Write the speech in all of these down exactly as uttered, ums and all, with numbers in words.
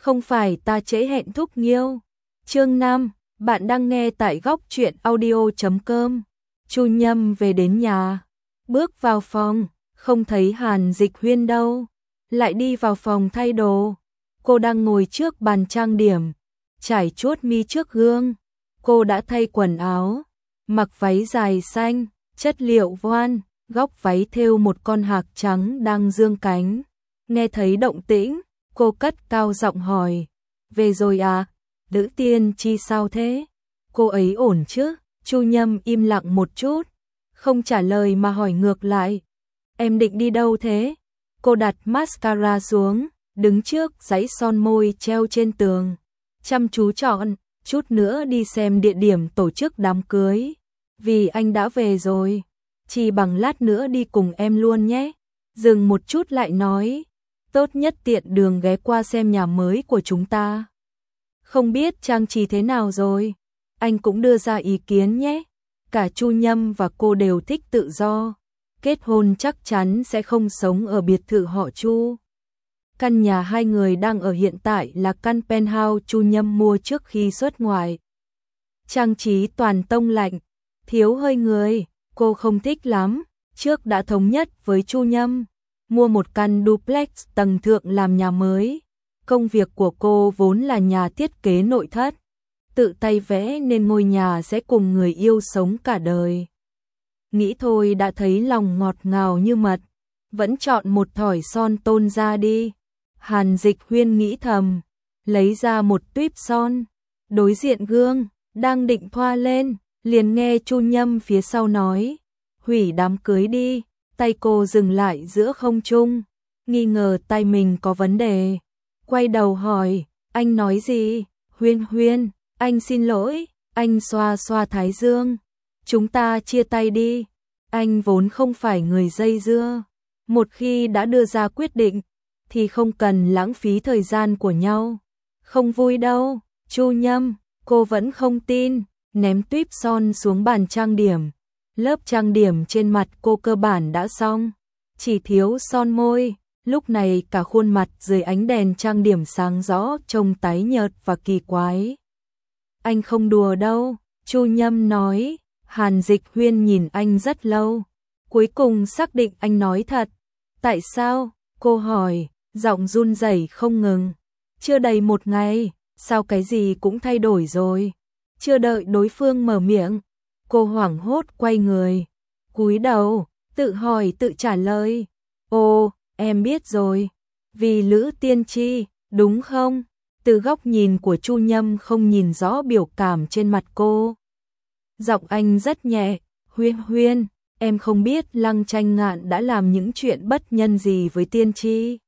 Không phải ta trễ hẹn Thúc Nghiêu. Chương năm, bạn đang nghe tại góc truyện audio chấm com. Chu Nhâm về đến nhà, bước vào phòng, không thấy Hàn Dịch Huyên đâu, lại đi vào phòng thay đồ. Cô đang ngồi trước bàn trang điểm, trải chuốt mi trước gương. Cô đã thay quần áo, mặc váy dài xanh, chất liệu voan, góc váy thêu một con hạc trắng đang dương cánh. Nghe thấy động tĩnh, cô cất cao giọng hỏi, về rồi à, Lữ Tiên Chi sao thế? Cô ấy ổn chứ? Chu Nhâm im lặng một chút, không trả lời mà hỏi ngược lại, em định đi đâu thế? Cô đặt mascara xuống, đứng trước dãy son môi treo trên tường, chăm chú chọn, chút nữa đi xem địa điểm tổ chức đám cưới. Vì anh đã về rồi, chỉ bằng lát nữa đi cùng em luôn nhé. Dừng một chút lại nói, tốt nhất tiện đường ghé qua xem nhà mới của chúng ta. Không biết trang trí thế nào rồi, anh cũng đưa ra ý kiến nhé. Cả Chu Nhâm và cô đều thích tự do, kết hôn chắc chắn sẽ không sống ở biệt thự họ Chu. Căn nhà hai người đang ở hiện tại là căn penthouse Chu Nhâm mua trước khi xuất ngoại. Trang trí toàn tông lạnh, thiếu hơi người, cô không thích lắm. Trước đã thống nhất với Chu Nhâm mua một căn duplex tầng thượng làm nhà mới. Công việc của cô vốn là nhà thiết kế nội thất, tự tay vẽ nên ngôi nhà sẽ cùng người yêu sống cả đời. Nghĩ thôi đã thấy lòng ngọt ngào như mật, vẫn chọn một thỏi son tôn ra đi. Hàn Dịch Huyên nghĩ thầm, lấy ra một tuýp son, đối diện gương, đang định thoa lên, liền nghe Chu Nhâm phía sau nói, hủy đám cưới đi. Tay cô dừng lại giữa không trung, nghi ngờ tay mình có vấn đề. Quay đầu hỏi, anh nói gì? Huyên Huyên, anh xin lỗi. Anh xoa xoa thái dương, chúng ta chia tay đi. Anh vốn không phải người dây dưa, một khi đã đưa ra quyết định thì không cần lãng phí thời gian của nhau. Không vui đâu. Chu Nhâm, cô vẫn không tin, ném tuýp son xuống bàn trang điểm. Lớp trang điểm trên mặt cô cơ bản đã xong, chỉ thiếu son môi. Lúc này cả khuôn mặt dưới ánh đèn trang điểm sáng rõ trông tái nhợt và kỳ quái. Anh không đùa đâu, Chu Nhâm nói. Hàn Dịch Huyên nhìn anh rất lâu, cuối cùng xác định anh nói thật. Tại sao? Cô hỏi, giọng run rẩy không ngừng. Chưa đầy một ngày, sao cái gì cũng thay đổi rồi? Chưa đợi đối phương mở miệng, cô hoảng hốt quay người, cúi đầu, tự hỏi tự trả lời. Ồ, em biết rồi, vì Lữ Tiên Chi, đúng không? Từ góc nhìn của Chu Nhâm không nhìn rõ biểu cảm trên mặt cô. Giọng anh rất nhẹ, Huyên Huyên, em không biết Lăng Tranh Ngạn đã làm những chuyện bất nhân gì với Tiên Chi.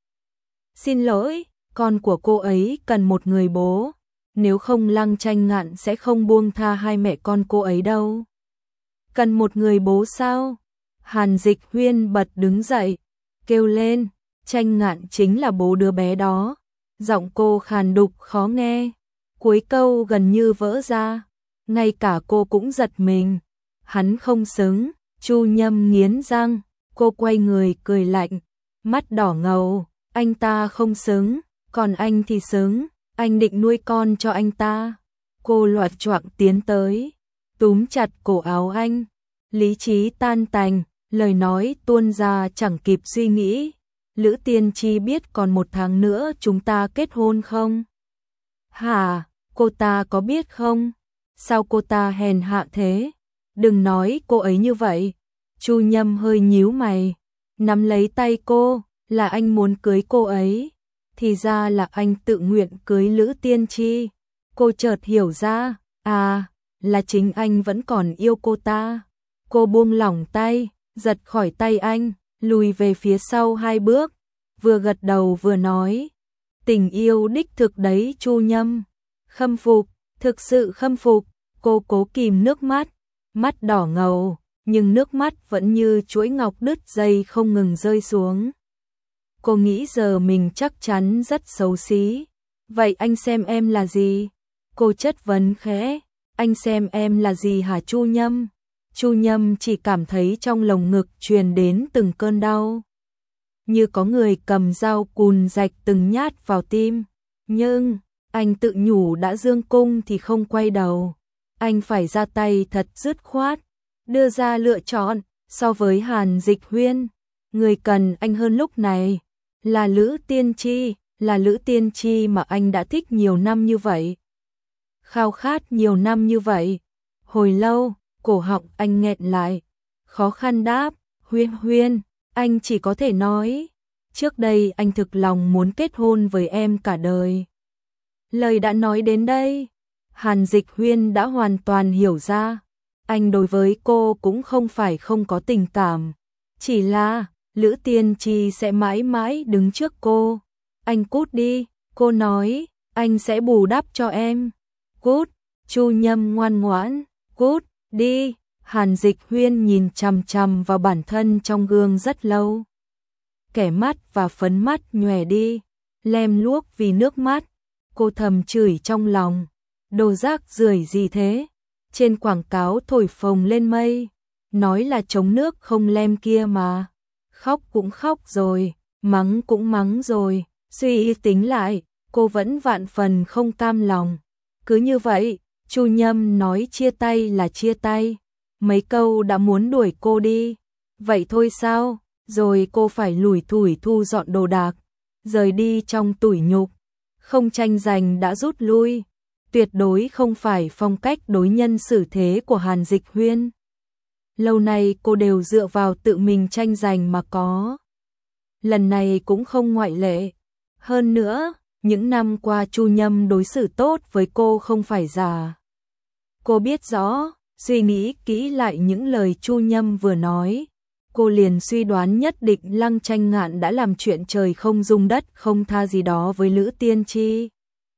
Xin lỗi, con của cô ấy cần một người bố, nếu không Lăng Tranh Ngạn sẽ không buông tha hai mẹ con cô ấy đâu. Cần một người bố sao? Hàn Dịch Huyên bật đứng dậy, kêu lên, Tranh Ngạn chính là bố đứa bé đó. Giọng cô khàn đục khó nghe, cuối câu gần như vỡ ra, ngay cả cô cũng giật mình. Hắn không xứng. Chu Nhâm nghiến răng, cô quay người cười lạnh, mắt đỏ ngầu, anh ta không xứng, còn anh thì xứng, anh định nuôi con cho anh ta. Cô loạt choạng tiến tới, túm chặt cổ áo anh, lý trí tan tành, lời nói tuôn ra chẳng kịp suy nghĩ. Lữ Tiên Chi biết còn một tháng nữa chúng ta kết hôn không? Hả, cô ta có biết không? Sao cô ta hèn hạ thế? Đừng nói cô ấy như vậy. Chu Nhâm hơi nhíu mày, nắm lấy tay cô, là anh muốn cưới cô ấy. Thì ra là anh tự nguyện cưới Lữ Tiên Chi. Cô chợt hiểu ra, à, là chính anh vẫn còn yêu cô ta. Cô buông lỏng tay, giật khỏi tay anh, lùi về phía sau hai bước, vừa gật đầu vừa nói, tình yêu đích thực đấy Chu Nhâm. Khâm phục, thực sự khâm phục. Cô cố kìm nước mắt, mắt đỏ ngầu, nhưng nước mắt vẫn như chuỗi ngọc đứt dây không ngừng rơi xuống. Cô nghĩ giờ mình chắc chắn rất xấu xí. Vậy anh xem em là gì? Cô chất vấn khẽ, anh xem em là gì hả Chu Nhâm? Chu Nhâm chỉ cảm thấy trong lồng ngực truyền đến từng cơn đau, như có người cầm dao cùn rạch từng nhát vào tim. Nhưng, anh tự nhủ đã dương cung thì không quay đầu. Anh phải ra tay thật dứt khoát, đưa ra lựa chọn. So với Hàn Dịch Huyên, người cần anh hơn lúc này là Lữ Tiên Chi, là Lữ Tiên Chi mà anh đã thích nhiều năm như vậy. Khao khát nhiều năm như vậy. Hồi lâu, cổ họng anh nghẹn lại, khó khăn đáp, Huyên Huyên, anh chỉ có thể nói, trước đây anh thực lòng muốn kết hôn với em cả đời. Lời đã nói đến đây, Hàn Dịch Huyên đã hoàn toàn hiểu ra, anh đối với cô cũng không phải không có tình cảm, chỉ là Lữ Tiên Chi sẽ mãi mãi đứng trước cô. Anh cút đi, cô nói, anh sẽ bù đắp cho em. Cút, Chu Nhâm ngoan ngoãn, cút, đi. Hàn Dịch Huyên nhìn chằm chằm vào bản thân trong gương rất lâu. Kẻ mắt và phấn mắt nhòe đi, lem luốc vì nước mắt. Cô thầm chửi trong lòng, đồ rác rưởi gì thế? Trên quảng cáo thổi phồng lên mây, nói là chống nước không lem kia mà. Khóc cũng khóc rồi, mắng cũng mắng rồi, suy tính lại, cô vẫn vạn phần không cam lòng. Cứ như vậy, Chu Nhâm nói chia tay là chia tay, mấy câu đã muốn đuổi cô đi. Vậy thôi sao? Rồi cô phải lủi thủi thu dọn đồ đạc, rời đi trong tủi nhục. Không tranh giành đã rút lui, tuyệt đối không phải phong cách đối nhân xử thế của Hàn Dịch Huyên. Lâu nay cô đều dựa vào tự mình tranh giành mà có. Lần này cũng không ngoại lệ. Hơn nữa, những năm qua Chu Nhâm đối xử tốt với cô không phải giả. Cô biết rõ, suy nghĩ kỹ lại những lời Chu Nhâm vừa nói, cô liền suy đoán nhất định Lăng Tranh Ngạn đã làm chuyện trời không dung đất không tha gì đó với Lữ Tiên Chi.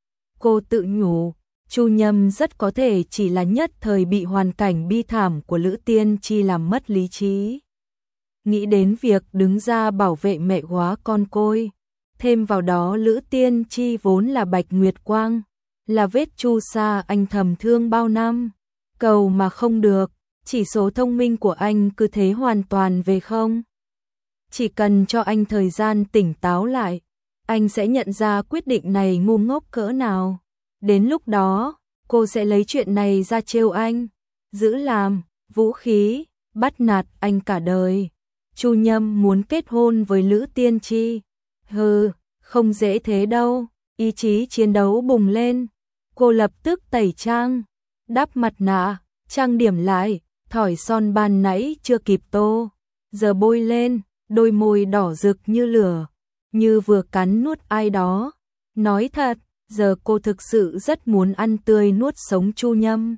Cô tự nhủ, Chu Nhâm rất có thể chỉ là nhất thời bị hoàn cảnh bi thảm của Lữ Tiên Chi làm mất lý trí. Nghĩ đến việc đứng ra bảo vệ mẹ góa con côi, thêm vào đó Lữ Tiên Chi vốn là Bạch Nguyệt Quang, là vết chu sa anh thầm thương bao năm, cầu mà không được, chỉ số thông minh của anh cứ thế hoàn toàn về không. Chỉ cần cho anh thời gian tỉnh táo lại, anh sẽ nhận ra quyết định này ngu ngốc cỡ nào. Đến lúc đó, cô sẽ lấy chuyện này ra trêu anh, giữ làm vũ khí, bắt nạt anh cả đời. Chu Nhâm muốn kết hôn với Lữ Tiên Chi. Hừ, không dễ thế đâu. Ý chí chiến đấu bùng lên. Cô lập tức tẩy trang, đắp mặt nạ, trang điểm lại, thỏi son ban nãy chưa kịp tô, giờ bôi lên, đôi môi đỏ rực như lửa, như vừa cắn nuốt ai đó. Nói thật, giờ cô thực sự rất muốn ăn tươi nuốt sống Chu Nhâm.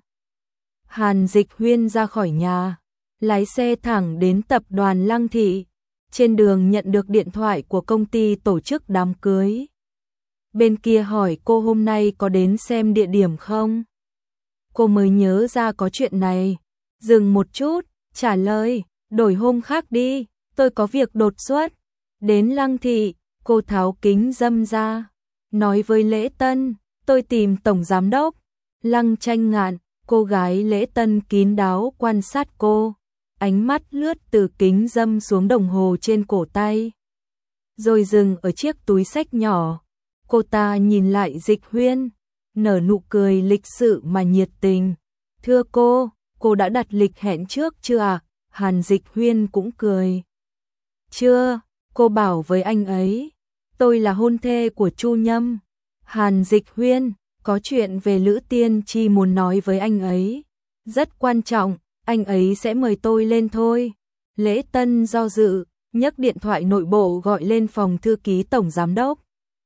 Hàn Dịch Huyên ra khỏi nhà, lái xe thẳng đến tập đoàn Lăng Thị. Trên đường nhận được điện thoại của công ty tổ chức đám cưới. Bên kia hỏi cô hôm nay có đến xem địa điểm không? Cô mới nhớ ra có chuyện này. Dừng một chút, trả lời, đổi hôm khác đi, tôi có việc đột xuất. Đến Lăng Thị, cô tháo kính dâm ra, nói với Lễ Tân, tôi tìm tổng giám đốc. Lăng Tranh Ngạn, cô gái Lễ Tân kín đáo quan sát cô, ánh mắt lướt từ kính dâm xuống đồng hồ trên cổ tay, rồi dừng ở chiếc túi xách nhỏ. Cô ta nhìn lại Dịch Huyên, nở nụ cười lịch sự mà nhiệt tình. Thưa cô, cô đã đặt lịch hẹn trước chưa ạ? À? Hàn Dịch Huyên cũng cười. Chưa, cô bảo với anh ấy, tôi là hôn thê của Chu Nhâm. Hàn Dịch Huyên, có chuyện về Lữ Tiên Chi muốn nói với anh ấy. Rất quan trọng, anh ấy sẽ mời tôi lên thôi. Lễ Tân do dự, nhấc điện thoại nội bộ gọi lên phòng thư ký tổng giám đốc.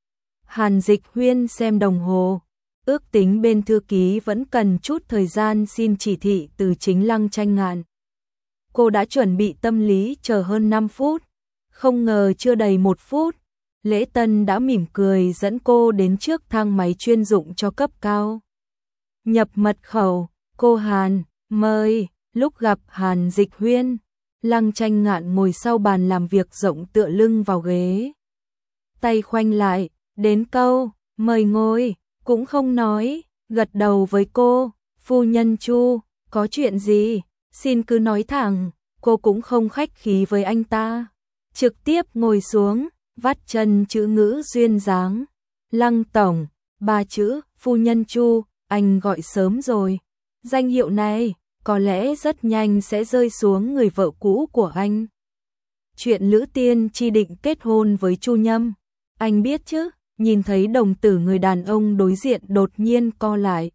Hàn Dịch Huyên xem đồng hồ, ước tính bên thư ký vẫn cần chút thời gian xin chỉ thị từ chính Lăng Tranh Ngạn. Cô đã chuẩn bị tâm lý chờ hơn năm phút, không ngờ chưa đầy một phút, Lễ Tân đã mỉm cười dẫn cô đến trước thang máy chuyên dụng cho cấp cao. Nhập mật khẩu, cô Hàn, mời. Lúc gặp Hàn Dịch Huyên, Lăng Tranh Ngạn ngồi sau bàn làm việc rộng tựa lưng vào ghế, tay khoanh lại, đến câu, mời ngồi, cũng không nói, gật đầu với cô, phu nhân Chu, có chuyện gì, xin cứ nói thẳng, cô cũng không khách khí với anh ta, trực tiếp ngồi xuống, vắt chân chữ ngữ duyên dáng. Lăng tổng, Ba chữ, phu nhân Chu, anh gọi sớm rồi. Danh hiệu này, có lẽ rất nhanh sẽ rơi xuống người vợ cũ của anh. Chuyện Lữ Tiên Chi định kết hôn với Chu Nhâm, anh biết chứ? Nhìn thấy đồng tử người đàn ông đối diện đột nhiên co lại.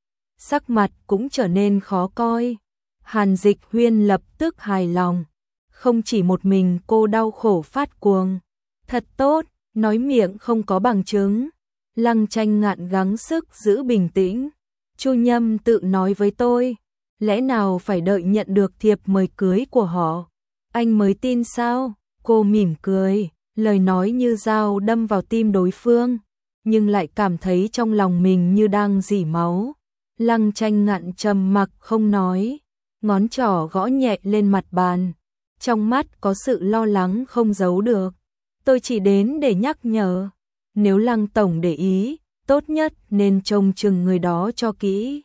Sắc mặt cũng trở nên khó coi. Hàn Dịch Huyên lập tức hài lòng. Không chỉ một mình cô đau khổ phát cuồng. Thật tốt, nói miệng không có bằng chứng. Lăng Tranh Ngạn gắng sức giữ bình tĩnh. Chu Nhâm tự nói với tôi, lẽ nào phải đợi nhận được thiệp mời cưới của họ, anh mới tin sao? Cô mỉm cười, lời nói như dao đâm vào tim đối phương, nhưng lại cảm thấy trong lòng mình như đang rỉ máu. Lăng Tranh Ngạn trầm mặc không nói, ngón trỏ gõ nhẹ lên mặt bàn, trong mắt có sự lo lắng không giấu được. Tôi chỉ đến để nhắc nhở, nếu Lăng tổng để ý, tốt nhất nên trông chừng người đó cho kỹ.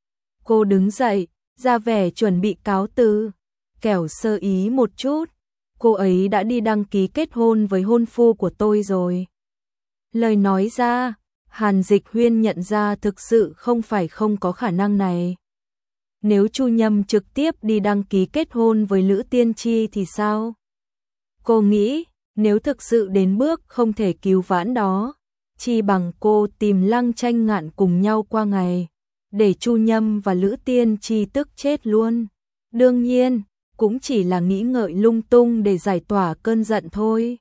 Cô đứng dậy, ra vẻ chuẩn bị cáo từ, kẻo sơ ý một chút. Cô ấy đã đi đăng ký kết hôn với hôn phu của tôi rồi. Lời nói ra, Hàn Dịch Huyên nhận ra thực sự không phải không có khả năng này. Nếu Chu Nhâm trực tiếp đi đăng ký kết hôn với Lữ Tiên Chi thì sao? Cô nghĩ, nếu thực sự đến bước không thể cứu vãn đó, chi bằng cô tìm Lăng Tranh Ngạn cùng nhau qua ngày, để Chu Nhâm và Lữ Tiên Chi tức chết luôn. Đương nhiên, cũng chỉ là nghĩ ngợi lung tung để giải tỏa cơn giận thôi.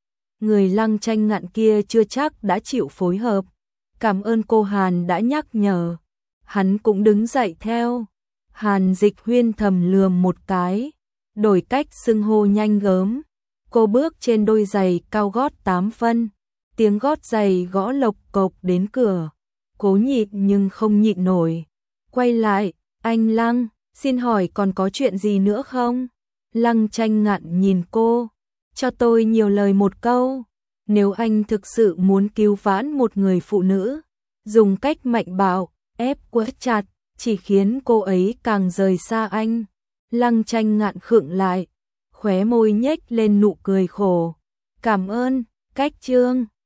Người Lăng Tranh Ngạn kia chưa chắc đã chịu phối hợp. Cảm ơn cô Hàn đã nhắc nhở. Hắn cũng đứng dậy theo. Hàn Dịch Huyên thầm lườm một cái, đổi cách xưng hô nhanh gớm. Cô bước trên đôi giày cao gót tám phân, tiếng gót giày gõ lộc cộc đến cửa. Cố nhịn nhưng không nhịn nổi. Quay lại, anh Lăng, xin hỏi còn có chuyện gì nữa không? Lăng Tranh Ngạn nhìn cô, cho tôi nhiều lời một câu. Nếu anh thực sự muốn cứu vãn một người phụ nữ, dùng cách mạnh bạo, ép quất chặt, chỉ khiến cô ấy càng rời xa anh. Lăng Tranh Ngạn khựng lại, khóe môi nhếch lên nụ cười khổ. Cảm ơn, cách chương.